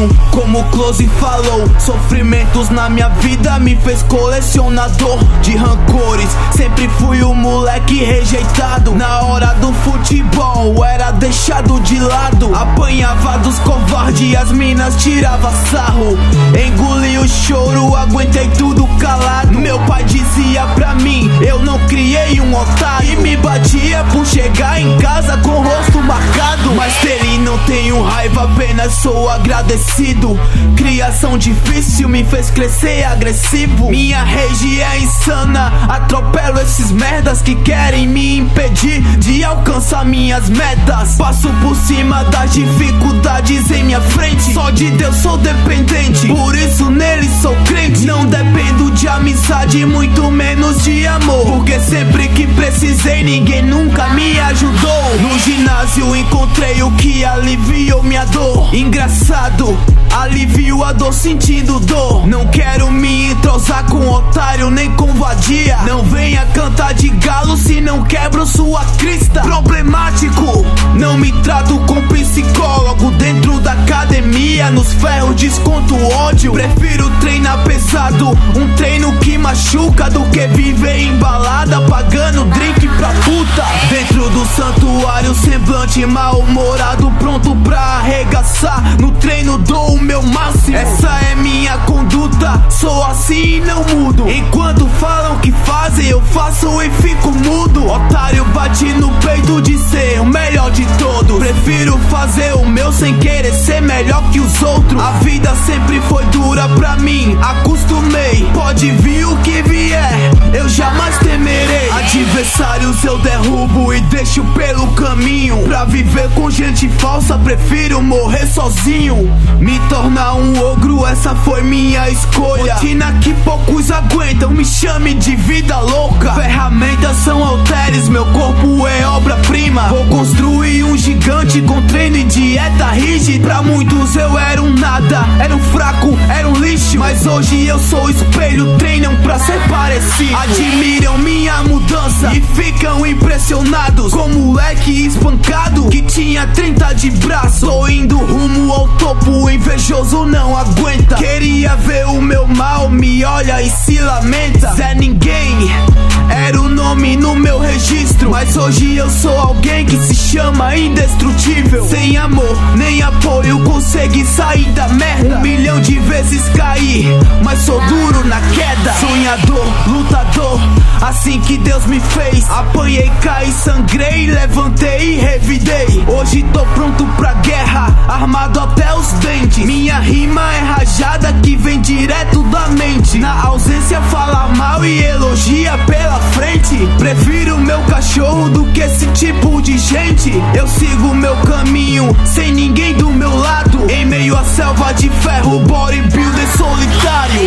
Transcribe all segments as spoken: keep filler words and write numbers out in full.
mano, como o Close falou, sofrimentos na minha vida me fez colecionador de rancores. Sempre fui o moleque rejeitado, na hora do futebol era deixado de lado. Apanhava dos covardes e as minas tirava sarro. Engoli o choro, aguentei tudo calado. Meu pai dizia pra mim, eu não criei um otário, e me batia por chegar em casa com o rosto marcado. Mas dele não tenho raiva, apenas sou agradecido. Criação difícil me fez crescer agressivo. Minha rage é insana, atropelo esses merdas que querem me impedir de alcançar minhas metas. Passo por cima das dificuldades em minha frente, só de Deus sou dependente, por isso nele sou crente. Não dependo de amizade, muito menos de amor, porque sempre que precisei ninguém nunca me ajudou. No ginásio encontrei o que aliviou minha dor. Engraçado, alivio a dor sentindo dor. Não quero me entrosar com otário nem com vadia. Não venha cantar de galo se não quebro sua crista. Problemático, não me trato com psicólogo dentro da academia. Nos ferros desconto ódio. Prefiro treinar pesado, um treino que machuca, do que viver em balada pagando drink pra puta. Dentro do santuário, semblante mal-humorado, pronto pra arregaçar. No treino dou o meu máximo, essa é minha conduta, sou assim e não mudo. Enquanto falam que fazem, eu faço e fico mudo. Otário bate no peito de ser o melhor de todos. Prefiro fazer o meu sem querer ser melhor que os outros. A vida sempre foi dura pra mim, acostumei. Pode vir o que vier, eu jamais temerei. Adversários eu derrubo e deixo pelo caminho. Pra viver com gente falsa, prefiro morrer sozinho. Me tornar um ogro, essa foi minha escolha. Rotina que poucos aguentam, me chame de vida louca. Ferramentas são halteres, meu corpo é obra-prima. Vou construir um gigante com treino e dieta rígida. Pra muitos eu era um nada, era um fraco, era um lixo, mas hoje eu sou espelho, treinam pra ser parecido. Admiram minha mudança e ficam impressionados com moleque espancado que tinha trinta de braço. Tô indo rumo ao topo, invejoso não aguenta. Queria ver o meu mal, me olha e se lamenta. Zé Ninguém era o nome no meu registro, mas hoje eu sou alguém que se chama indestrutível. Sem amor nem apoio consegui sair da merda. Um milhão de vezes caí, mas sou duro na queda. Sonhador, lutador, assim que Deus me fez. Apanhei, caí, sangrei, levantei e revidei. Hoje tô pronto pra guerra, armado até os dentes. Minha rima é rajada que vem direto da mente. Na ausência fala mal e elogia pela frente. Prefiro meu cachorro do que esse tipo de gente. Eu sigo meu caminho, sem ninguém do meu lado. Em meio à selva de ferro, bodybuilder solitário.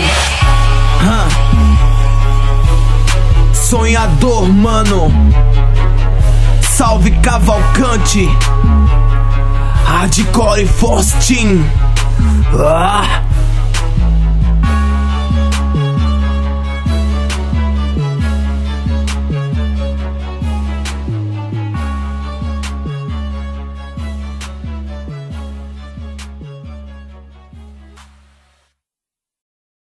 huh. Sonhador, mano. Salve Cavalcante, Hardcore Force Team. ah.